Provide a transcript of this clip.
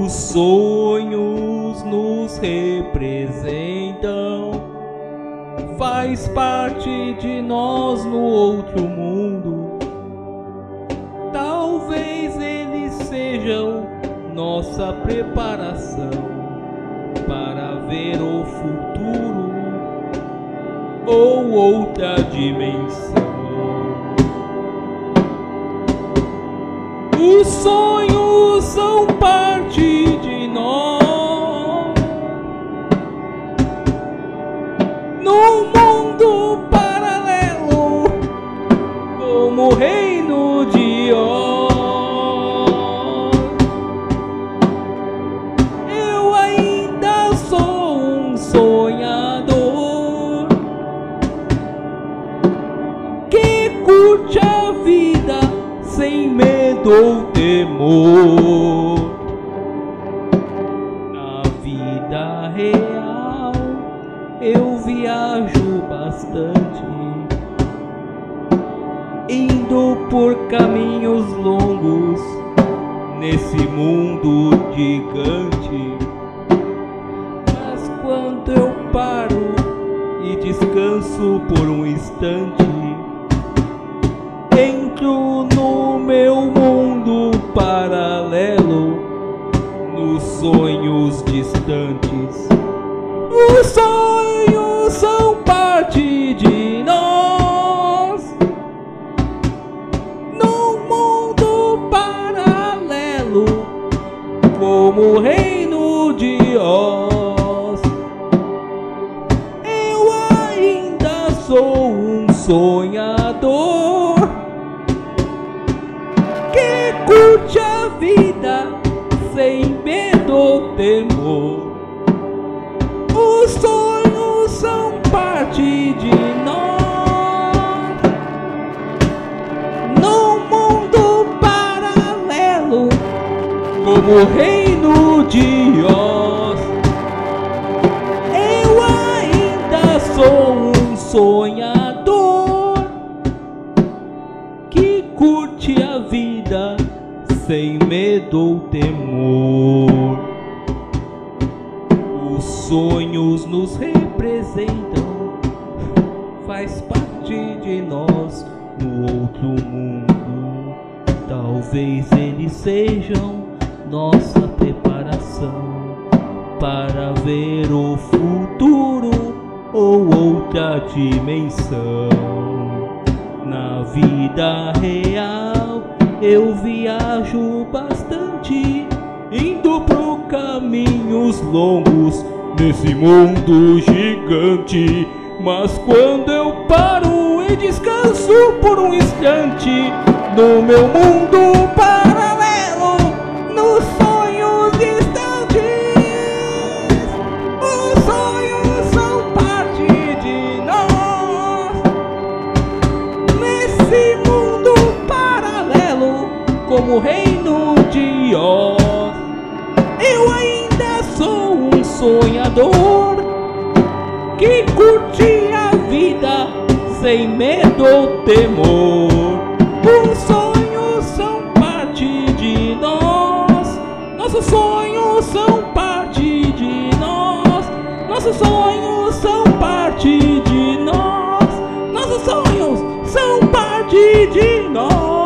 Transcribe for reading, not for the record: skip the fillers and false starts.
Os sonhos nos representam, faz parte de nós no outro mundo. Talvez eles sejam nossa preparação para ver o futuro ou outra dimensão. Os sonhos são parte de nós, num mundo paralelo, como o reino de Oz. Eu ainda sou um sonhador que curte a vida sem medo ou temor. Na vida real eu viajo bastante, indo por caminhos longos nesse mundo gigante. Mas quando eu paro e descanso por um instante, entro no meu mundo paralelo, nos sonhos distantes. Os sonhos são parte de nós, num mundo paralelo, como o reino de Oz. Eu ainda sou um sonhador que curte a vida sem medo ou temor. Os sonhos são parte de nós, num mundo paralelo, como o reino de Oz. Eu ainda sou um sonhador que curte a vida sem medo ou temor. Os sonhos nos representam, faz parte de nós no outro mundo. Talvez eles sejam nossa preparação para ver o futuro ou outra dimensão. Na vida real eu viajo bastante, indo por caminhos longos nesse mundo gigante. Mas quando eu paro e descanso por um instante, no meu mundo paralelo, nos sonhos distantes. Os sonhos são parte de nós, nesse mundo paralelo, como o reino de Oz. Eu ainda sou um sonhador que curte a vida sem medo ou temor. Os sonhos são parte de nós, nossos sonhos são parte de nós, nossos sonhos são parte de nós, nossos sonhos são parte de nós.